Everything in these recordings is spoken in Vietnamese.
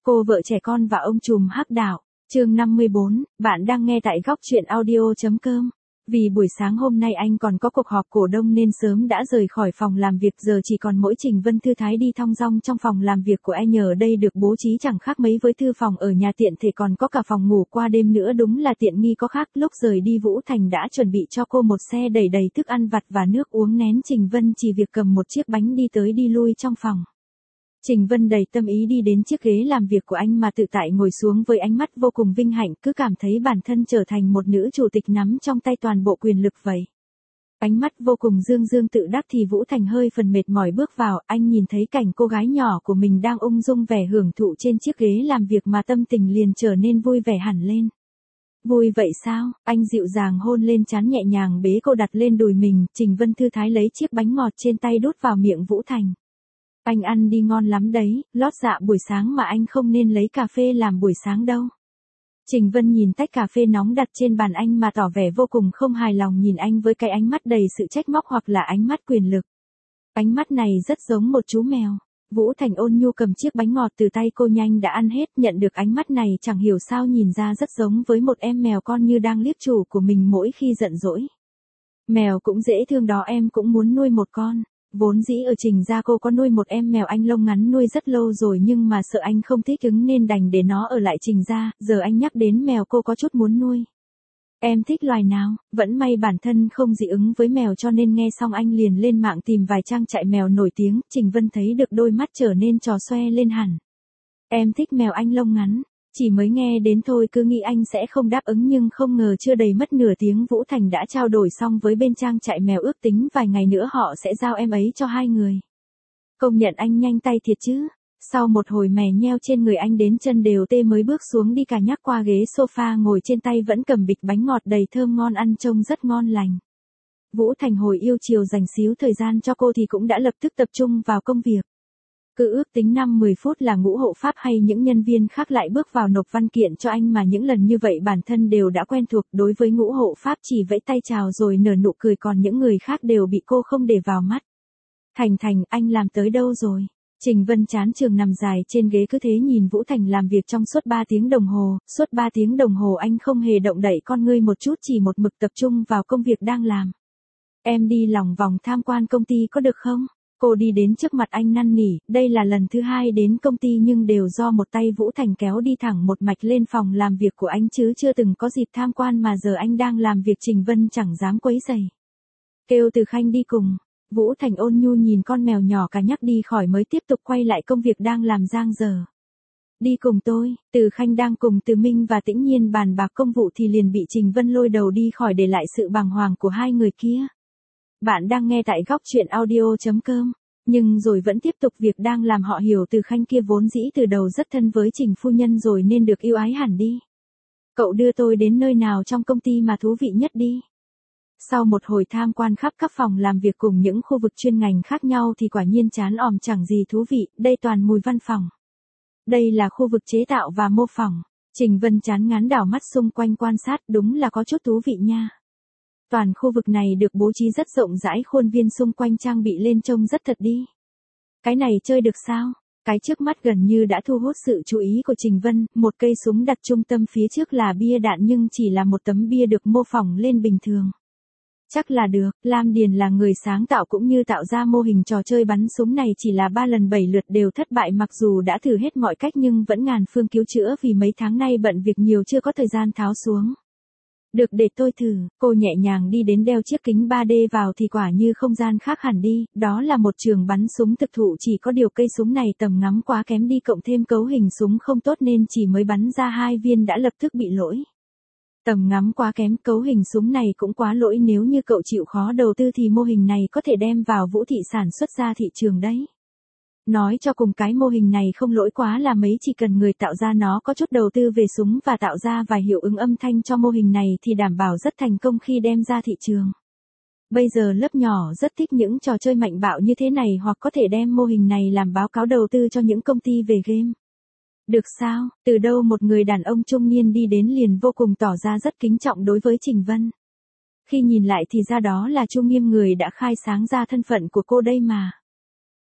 Cô vợ trẻ con và ông trùm hắc đạo. Chương 54, bạn đang nghe tại góc truyện audio.com. Vì buổi sáng hôm nay anh còn có cuộc họp cổ đông nên sớm đã rời khỏi phòng làm việc, giờ chỉ còn mỗi Trình Vân thư thái đi thong dong trong phòng làm việc của anh. Ở đây được bố trí chẳng khác mấy với thư phòng ở nhà, tiện thể còn có cả phòng ngủ qua đêm nữa, đúng là tiện nghi có khác. Lúc rời đi Vũ Thành đã chuẩn bị cho cô một xe đầy đầy thức ăn vặt và nước uống nén, Trình Vân chỉ việc cầm một chiếc bánh đi tới đi lui trong phòng. Trình Vân đầy tâm ý đi đến chiếc ghế làm việc của anh mà tự tại ngồi xuống với ánh mắt vô cùng vinh hạnh, cứ cảm thấy bản thân trở thành một nữ chủ tịch nắm trong tay toàn bộ quyền lực vậy. Ánh mắt vô cùng dương dương tự đắc thì Vũ Thành hơi phần mệt mỏi bước vào, anh nhìn thấy cảnh cô gái nhỏ của mình đang ung dung vẻ hưởng thụ trên chiếc ghế làm việc mà tâm tình liền trở nên vui vẻ hẳn lên. Vui vậy sao? Anh dịu dàng hôn lên trán, nhẹ nhàng bế cô đặt lên đùi mình. Trình Vân thư thái lấy chiếc bánh ngọt trên tay đút vào miệng Vũ Thành. Anh ăn đi ngon lắm đấy, lót dạ buổi sáng mà anh không nên lấy cà phê làm buổi sáng đâu. Trình Vân nhìn tách cà phê nóng đặt trên bàn anh mà tỏ vẻ vô cùng không hài lòng, nhìn anh với cái ánh mắt đầy sự trách móc hoặc là ánh mắt quyền lực. Ánh mắt này rất giống một chú mèo. Vũ Thành ôn nhu cầm chiếc bánh ngọt từ tay cô, nhanh đã ăn hết, nhận được ánh mắt này chẳng hiểu sao nhìn ra rất giống với một em mèo con như đang liếc chủ của mình mỗi khi giận dỗi. Mèo cũng dễ thương đó, em cũng muốn nuôi một con. Vốn dĩ ở Trình gia cô có nuôi một em mèo anh lông ngắn nuôi rất lâu rồi, nhưng mà sợ anh không thích ứng nên đành để nó ở lại Trình gia. Giờ anh nhắc đến mèo cô có chút muốn nuôi. Em thích loài nào? Vẫn may bản thân không dị ứng với mèo cho nên nghe xong anh liền lên mạng tìm vài trang trại mèo nổi tiếng. Trình Vân thấy được đôi mắt trở nên tròn xoe lên hẳn. Em thích mèo anh lông ngắn. Chỉ mới nghe đến thôi cứ nghĩ anh sẽ không đáp ứng, nhưng không ngờ chưa đầy mất nửa tiếng Vũ Thành đã trao đổi xong với bên trang trại mèo, ước tính vài ngày nữa họ sẽ giao em ấy cho hai người. Công nhận anh nhanh tay thiệt chứ. Sau một hồi mè nheo trên người, anh đến chân đều tê mới bước xuống đi cả nhắc qua ghế sofa, ngồi trên tay vẫn cầm bịch bánh ngọt đầy thơm ngon, ăn trông rất ngon lành. Vũ Thành hồi yêu chiều dành xíu thời gian cho cô thì cũng đã lập tức tập trung vào công việc. Cứ ước tính 5-10 phút là ngũ hộ pháp hay những nhân viên khác lại bước vào nộp văn kiện cho anh, mà những lần như vậy bản thân đều đã quen thuộc. Đối với ngũ hộ pháp chỉ vẫy tay chào rồi nở nụ cười, còn những người khác đều bị cô không để vào mắt. Thành, anh làm tới đâu rồi? Trình Vân chán trường nằm dài trên ghế cứ thế nhìn Vũ Thành làm việc trong suốt 3 tiếng đồng hồ. Suốt 3 tiếng đồng hồ anh không hề động đậy con ngươi một chút, chỉ một mực tập trung vào công việc đang làm. Em đi lòng vòng tham quan công ty có được không? Cô đi đến trước mặt anh năn nỉ, đây là lần thứ 2 đến công ty nhưng đều do một tay Vũ Thành kéo đi thẳng một mạch lên phòng làm việc của anh chứ chưa từng có dịp tham quan, mà giờ anh đang làm việc Trình Vân chẳng dám quấy rầy. Kêu Từ Khanh đi cùng. Vũ Thành ôn nhu nhìn con mèo nhỏ cả nhắc đi khỏi mới tiếp tục quay lại công việc đang làm dang dở. Đi cùng tôi. Từ Khanh đang cùng Từ Minh và Tĩnh Nhiên bàn bạc công vụ thì liền bị Trình Vân lôi đầu đi khỏi, để lại sự bàng hoàng của hai người kia. Bạn đang nghe tại góc truyện audio.com. Nhưng rồi vẫn tiếp tục việc đang làm. Họ hiểu Từ Khanh kia vốn dĩ từ đầu rất thân với Trình phu nhân rồi nên được yêu ái hẳn đi. Cậu đưa tôi đến nơi nào trong công ty mà thú vị nhất đi. Sau một hồi tham quan khắp các phòng làm việc cùng những khu vực chuyên ngành khác nhau thì quả nhiên chán òm chẳng gì thú vị, đây toàn mùi văn phòng. Đây là khu vực chế tạo và mô phỏng. Trình Vân chán ngán đảo mắt xung quanh quan sát, đúng là có chút thú vị nha. Toàn khu vực này được bố trí rất rộng rãi, khuôn viên xung quanh trang bị lên trông rất thật đi. Cái này chơi được sao? Cái trước mắt gần như đã thu hút sự chú ý của Trình Vân, một cây súng đặt trung tâm, phía trước là bia đạn nhưng chỉ là một tấm bia được mô phỏng lên bình thường. Chắc là được, Lam Điền là người sáng tạo cũng như tạo ra mô hình trò chơi bắn súng này, chỉ là 3 lần 7 lượt đều thất bại, mặc dù đã thử hết mọi cách nhưng vẫn ngàn phương cứu chữa vì mấy tháng nay bận việc nhiều chưa có thời gian tháo xuống. Được, để tôi thử. Cô nhẹ nhàng đi đến đeo chiếc kính 3D vào thì quả như không gian khác hẳn đi, đó là một trường bắn súng thực thụ, chỉ có điều cây súng này tầm ngắm quá kém đi, cộng thêm cấu hình súng không tốt nên chỉ mới bắn ra 2 viên đã lập tức bị lỗi. Tầm ngắm quá kém, cấu hình súng này cũng quá lỗi, nếu như cậu chịu khó đầu tư thì mô hình này có thể đem vào Vũ Thị sản xuất ra thị trường đấy. Nói cho cùng cái mô hình này không lỗi quá là mấy, chỉ cần người tạo ra nó có chút đầu tư về súng và tạo ra vài hiệu ứng âm thanh cho mô hình này thì đảm bảo rất thành công khi đem ra thị trường. Bây giờ lớp nhỏ rất thích những trò chơi mạnh bạo như thế này, hoặc có thể đem mô hình này làm báo cáo đầu tư cho những công ty về game. Được sao? Từ đâu một người đàn ông trung niên đi đến liền vô cùng tỏ ra rất kính trọng đối với Trình Vân. Khi nhìn lại thì ra đó là Chu Nghiêm, người đã khai sáng ra thân phận của cô đây mà.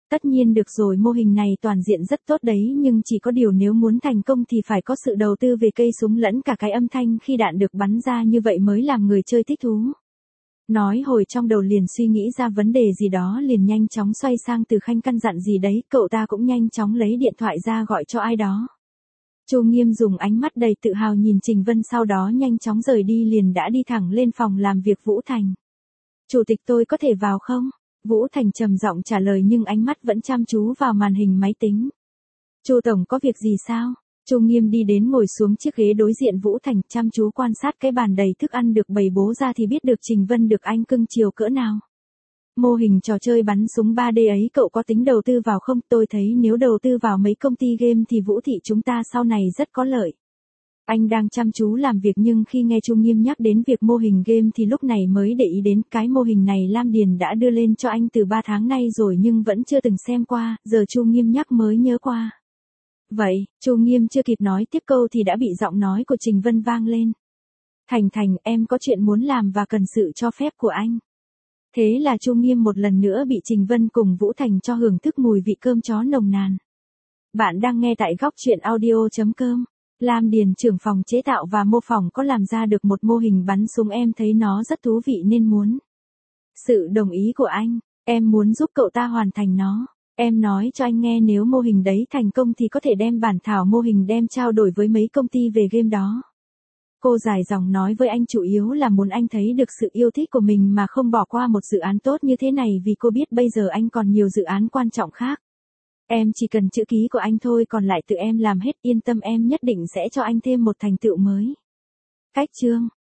Tất nhiên được rồi, mô hình này toàn diện rất tốt đấy, nhưng chỉ có điều nếu muốn thành công thì phải có sự đầu tư về cây súng lẫn cả cái âm thanh khi đạn được bắn ra, như vậy mới làm người chơi thích thú. Nói hồi trong đầu liền suy nghĩ ra vấn đề gì đó, liền nhanh chóng xoay sang Từ Khanh căn dặn gì đấy, cậu ta cũng nhanh chóng lấy điện thoại ra gọi cho ai đó. Chu Nghiêm dùng ánh mắt đầy tự hào nhìn Trình Vân, sau đó nhanh chóng rời đi, liền đã đi thẳng lên phòng làm việc Vũ Thành. Chủ tịch, tôi có thể vào không? Vũ Thành trầm giọng trả lời nhưng ánh mắt vẫn chăm chú vào màn hình máy tính. Chu tổng có việc gì sao? Chu Nghiêm đi đến ngồi xuống chiếc ghế đối diện Vũ Thành, chăm chú quan sát cái bàn đầy thức ăn được bày bố ra thì biết được Trình Vân được anh cưng chiều cỡ nào. Mô hình trò chơi bắn súng 3D ấy cậu có tính đầu tư vào không? Tôi thấy nếu đầu tư vào mấy công ty game thì Vũ thị chúng ta sau này rất có lợi. Anh đang chăm chú làm việc nhưng khi nghe Chu Nghiêm nhắc đến việc mô hình game thì lúc này mới để ý đến cái mô hình này Lam Điền đã đưa lên cho anh từ 3 tháng nay rồi nhưng vẫn chưa từng xem qua, giờ Chu Nghiêm nhắc mới nhớ qua. Vậy, Chu Nghiêm chưa kịp nói tiếp câu thì đã bị giọng nói của Trình Vân vang lên. Thành Thành, em có chuyện muốn làm và cần sự cho phép của anh. Thế là Chu Nghiêm một lần nữa bị Trình Vân cùng Vũ Thành cho hưởng thức mùi vị cơm chó nồng nàn. Bạn đang nghe tại góc truyện audio.com. Lam Điền, trưởng phòng chế tạo và mô phỏng, có làm ra được một mô hình bắn súng, em thấy nó rất thú vị nên muốn sự đồng ý của anh, em muốn giúp cậu ta hoàn thành nó. Em nói cho anh nghe, nếu mô hình đấy thành công thì có thể đem bản thảo mô hình đem trao đổi với mấy công ty về game đó. Cô dài dòng nói với anh chủ yếu là muốn anh thấy được sự yêu thích của mình mà không bỏ qua một dự án tốt như thế này, vì cô biết bây giờ anh còn nhiều dự án quan trọng khác. Em chỉ cần chữ ký của anh thôi, còn lại tự em làm hết, yên tâm, em nhất định sẽ cho anh thêm một thành tựu mới. Cách chương